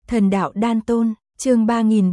Thần đạo đan tôn, chương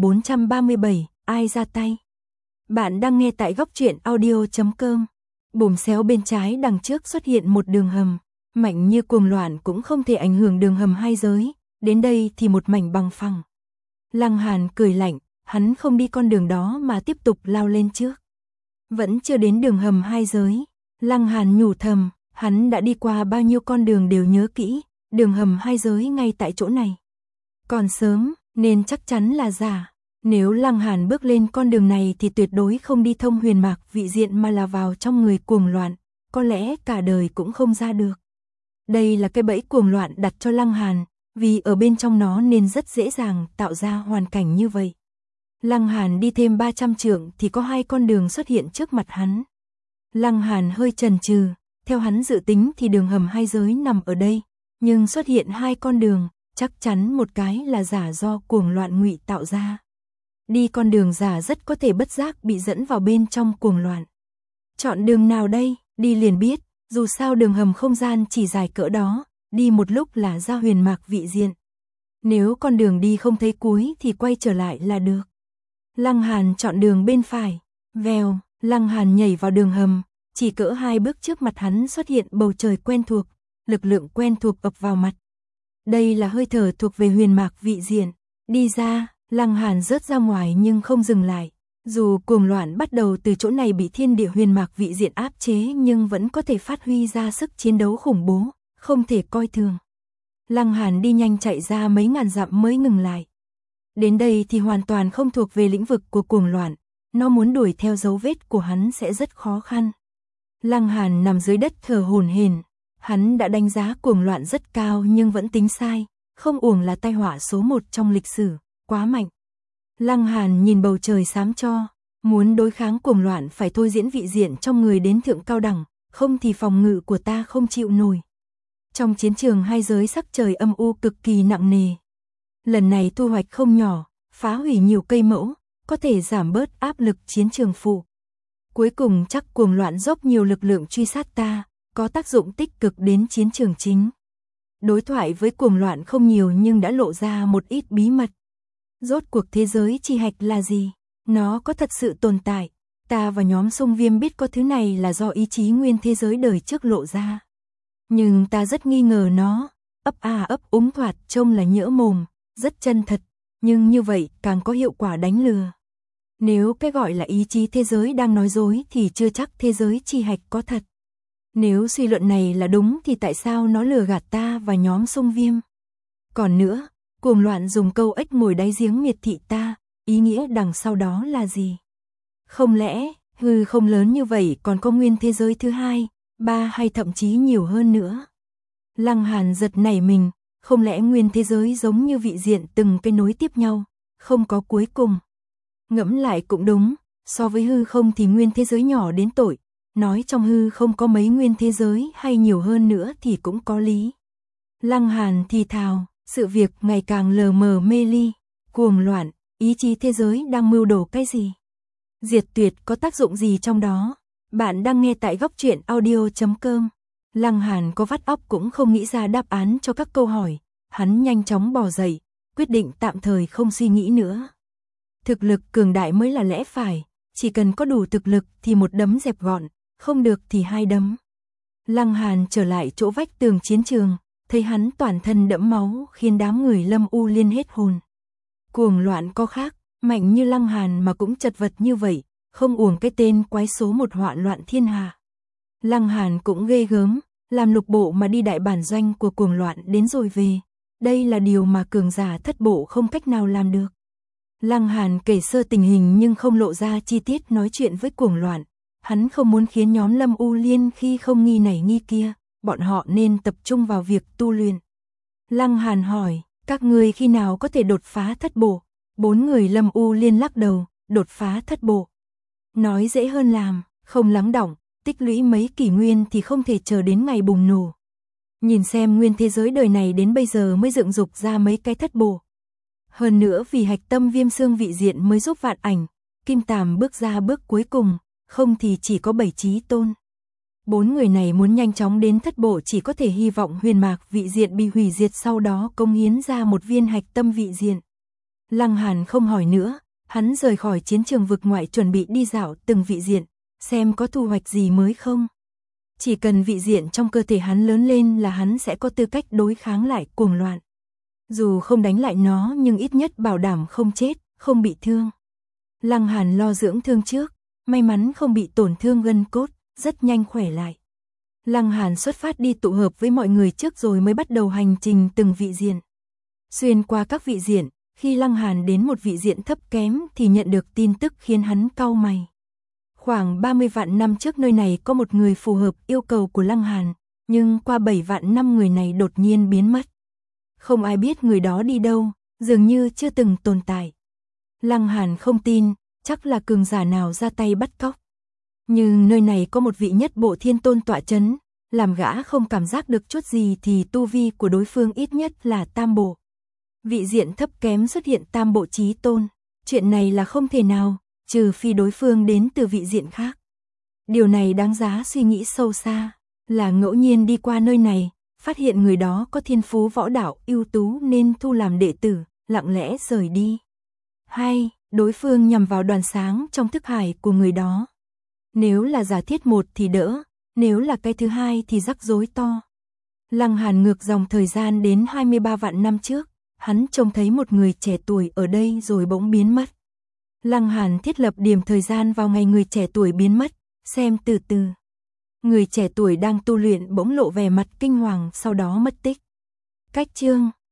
3437, ai ra tay? Bạn đang nghe tại góc truyện audio.com. Bùm xéo bên trái đằng trước xuất hiện một đường hầm, mạnh như cuồng loạn cũng không thể ảnh hưởng đường hầm hai giới, đến đây thì một mảnh bằng phẳng. Lăng Hàn cười lạnh, hắn không đi con đường đó mà tiếp tục lao lên trước. Vẫn chưa đến đường hầm hai giới, Lăng Hàn nhủ thầm, hắn đã đi qua bao nhiêu con đường đều nhớ kỹ, đường hầm hai giới ngay tại chỗ này. Còn sớm, nên chắc chắn là giả. Nếu Lăng Hàn bước lên con đường này thì tuyệt đối không đi thông huyền mạc vị diện mà là vào trong người cuồng loạn, có lẽ cả đời cũng không ra được. Đây là cái bẫy cuồng loạn đặt cho Lăng Hàn, vì ở bên trong nó nên rất dễ dàng tạo ra hoàn cảnh như vậy. Lăng Hàn đi thêm 300 trượng thì có hai con đường xuất hiện trước mặt hắn. Lăng Hàn hơi chần chừ, theo hắn dự tính thì đường hầm hai giới nằm ở đây, nhưng xuất hiện hai con đường, chắc chắn một cái là giả do cuồng loạn ngụy tạo ra. Đi con đường giả rất có thể bất giác bị dẫn vào bên trong cuồng loạn. Chọn đường nào đây, đi liền biết, dù sao đường hầm không gian chỉ dài cỡ đó, đi một lúc là ra huyền mạc vị diện. Nếu con đường đi không thấy cuối thì quay trở lại là được. Lăng Hàn chọn đường bên phải, vèo, Lăng Hàn nhảy vào đường hầm, chỉ cỡ 2 bước trước mặt hắn xuất hiện bầu trời quen thuộc, lực lượng quen thuộc ập vào mặt. Đây là hơi thở thuộc về huyền mạc vị diện, đi ra, Lăng Hàn rớt ra ngoài nhưng không dừng lại. Dù cuồng loạn bắt đầu từ chỗ này bị thiên địa huyền mạc vị diện áp chế nhưng vẫn có thể phát huy ra sức chiến đấu khủng bố, không thể coi thường. Lăng Hàn đi nhanh chạy ra mấy ngàn dặm mới ngừng lại. Đến đây thì hoàn toàn không thuộc về lĩnh vực của cuồng loạn, nó muốn đuổi theo dấu vết của hắn sẽ rất khó khăn. Lăng Hàn nằm dưới đất thở hổn hển, hắn đã đánh giá cuồng loạn rất cao nhưng vẫn tính sai, không uổng là tai họa số 1 trong lịch sử, quá mạnh. Lăng Hàn nhìn bầu trời xám cho, muốn đối kháng cuồng loạn phải thôi diễn vị diện trong người đến thượng cao đẳng, không thì phòng ngự của ta không chịu nổi. Trong chiến trường hai giới sắc trời âm u cực kỳ nặng nề. Lần này thu hoạch không nhỏ, phá hủy nhiều cây mẫu, có thể giảm bớt áp lực chiến trường phụ. Cuối cùng chắc cuồng loạn dốc nhiều lực lượng truy sát ta, có tác dụng tích cực đến chiến trường chính. Đối thoại với cuồng loạn không nhiều nhưng đã lộ ra một ít bí mật. Rốt cuộc thế giới chi hạch là gì? Nó có thật sự tồn tại? Ta và nhóm Sông Viêm biết có thứ này là do ý chí nguyên thế giới đời trước lộ ra. Nhưng ta rất nghi ngờ nó, ấp ấp úng thoạt trông là nhỡ mồm, rất chân thật, nhưng như vậy càng có hiệu quả đánh lừa. Nếu cái gọi là ý chí thế giới đang nói dối thì chưa chắc thế giới chi hạch có thật. Nếu suy luận này là đúng thì tại sao nó lừa gạt ta và nhóm Sông Viêm? Còn nữa, cuồng loạn dùng câu ếch ngồi đáy giếng miệt thị ta, ý nghĩa đằng sau đó là gì? Không lẽ, hư không lớn như vậy còn có nguyên thế giới thứ 2, 3 hay thậm chí nhiều hơn nữa? Lăng Hàn giật nảy mình, không lẽ nguyên thế giới giống như vị diện từng cái nối tiếp nhau, không có cuối cùng? Ngẫm lại cũng đúng, so với hư không thì nguyên thế giới nhỏ đến tội, nói trong hư không có mấy nguyên thế giới hay nhiều hơn nữa thì cũng có lý. Lăng Hàn thì thào, sự việc ngày càng lờ mờ mê ly, cuồng loạn, ý chí thế giới đang mưu đồ cái gì? Diệt tuyệt có tác dụng gì trong đó? Bạn đang nghe tại góc truyện audio.com. Lăng Hàn có vắt óc cũng không nghĩ ra đáp án cho các câu hỏi, hắn nhanh chóng bò dậy, quyết định tạm thời không suy nghĩ nữa. Thực lực cường đại mới là lẽ phải, chỉ cần có đủ thực lực thì một đấm dẹp gọn, không được thì hai đấm. Lăng Hàn trở lại chỗ vách tường chiến trường, thấy hắn toàn thân đẫm máu khiến đám người Lâm U Liên hết hồn. Cuồng loạn có khác, mạnh như Lăng Hàn mà cũng chật vật như vậy, không uổng cái tên quái số 1 họa loạn thiên hạ. Lăng Hàn cũng ghê gớm, làm lục bộ mà đi đại bản doanh của cuồng loạn đến rồi về. Đây là điều mà cường giả thất bộ không cách nào làm được. Lăng Hàn kể sơ tình hình nhưng không lộ ra chi tiết nói chuyện với cuồng loạn. Hắn không muốn khiến nhóm Lâm U Liên khi không nghi này nghi kia, bọn họ nên tập trung vào việc tu luyện. Lăng Hàn hỏi, các ngươi khi nào có thể đột phá thất bộ? 4 người Lâm U Liên lắc đầu, đột phá thất bộ. Nói dễ hơn làm, không lắng đọng, tích lũy mấy kỷ nguyên thì không thể chờ đến ngày bùng nổ. Nhìn xem nguyên thế giới đời này đến bây giờ mới dựng dục ra mấy cái thất bộ. Hơn nữa vì hạch tâm viêm xương vị diện mới giúp vạn ảnh, Kim Tàm bước ra bước cuối cùng, không thì chỉ có 7 chí tôn. 4 người này muốn nhanh chóng đến thất bộ chỉ có thể hy vọng huyền mạc vị diện bị hủy diệt, sau đó cống hiến ra một viên hạch tâm vị diện. Lăng Hàn không hỏi nữa, hắn rời khỏi chiến trường vực ngoại chuẩn bị đi dạo từng vị diện, xem có thu hoạch gì mới không. Chỉ cần vị diện trong cơ thể hắn lớn lên là hắn sẽ có tư cách đối kháng lại cuồng loạn. Dù không đánh lại nó nhưng ít nhất bảo đảm không chết, không bị thương. Lăng Hàn lo dưỡng thương trước, may mắn không bị tổn thương gân cốt, rất nhanh khỏe lại. Lăng Hàn xuất phát đi tụ hợp với mọi người trước rồi mới bắt đầu hành trình từng vị diện. Xuyên qua các vị diện, khi Lăng Hàn đến một vị diện thấp kém thì nhận được tin tức khiến hắn cau mày. Khoảng 30 vạn năm trước nơi này có một người phù hợp yêu cầu của Lăng Hàn, nhưng qua 7 vạn năm người này đột nhiên biến mất. Không ai biết người đó đi đâu, dường như chưa từng tồn tại. Lăng Hàn không tin, chắc là cường giả nào ra tay bắt cóc. Nhưng nơi này có một vị nhất bộ thiên tôn tọa chấn, làm gã không cảm giác được chút gì thì tu vi của đối phương ít nhất là tam bộ. Vị diện thấp kém xuất hiện tam bộ chí tôn, chuyện này là không thể nào, trừ phi đối phương đến từ vị diện khác. Điều này đáng giá suy nghĩ sâu xa, là ngẫu nhiên đi qua nơi này, phát hiện người đó có thiên phú võ đạo ưu tú nên thu làm đệ tử, lặng lẽ rời đi. Hay, đối phương nhằm vào đoàn sáng trong thức hải của người đó. Nếu là giả thiết một thì đỡ, nếu là cái thứ hai thì rắc rối to. Lăng Hàn ngược dòng thời gian đến 23 vạn năm trước, hắn trông thấy một người trẻ tuổi ở đây rồi bỗng biến mất. Lăng Hàn thiết lập điểm thời gian vào ngày người trẻ tuổi biến mất, xem từ từ. Người trẻ tuổi đang tu luyện bỗng lộ vẻ mặt kinh hoàng sau đó mất tích. Cách chương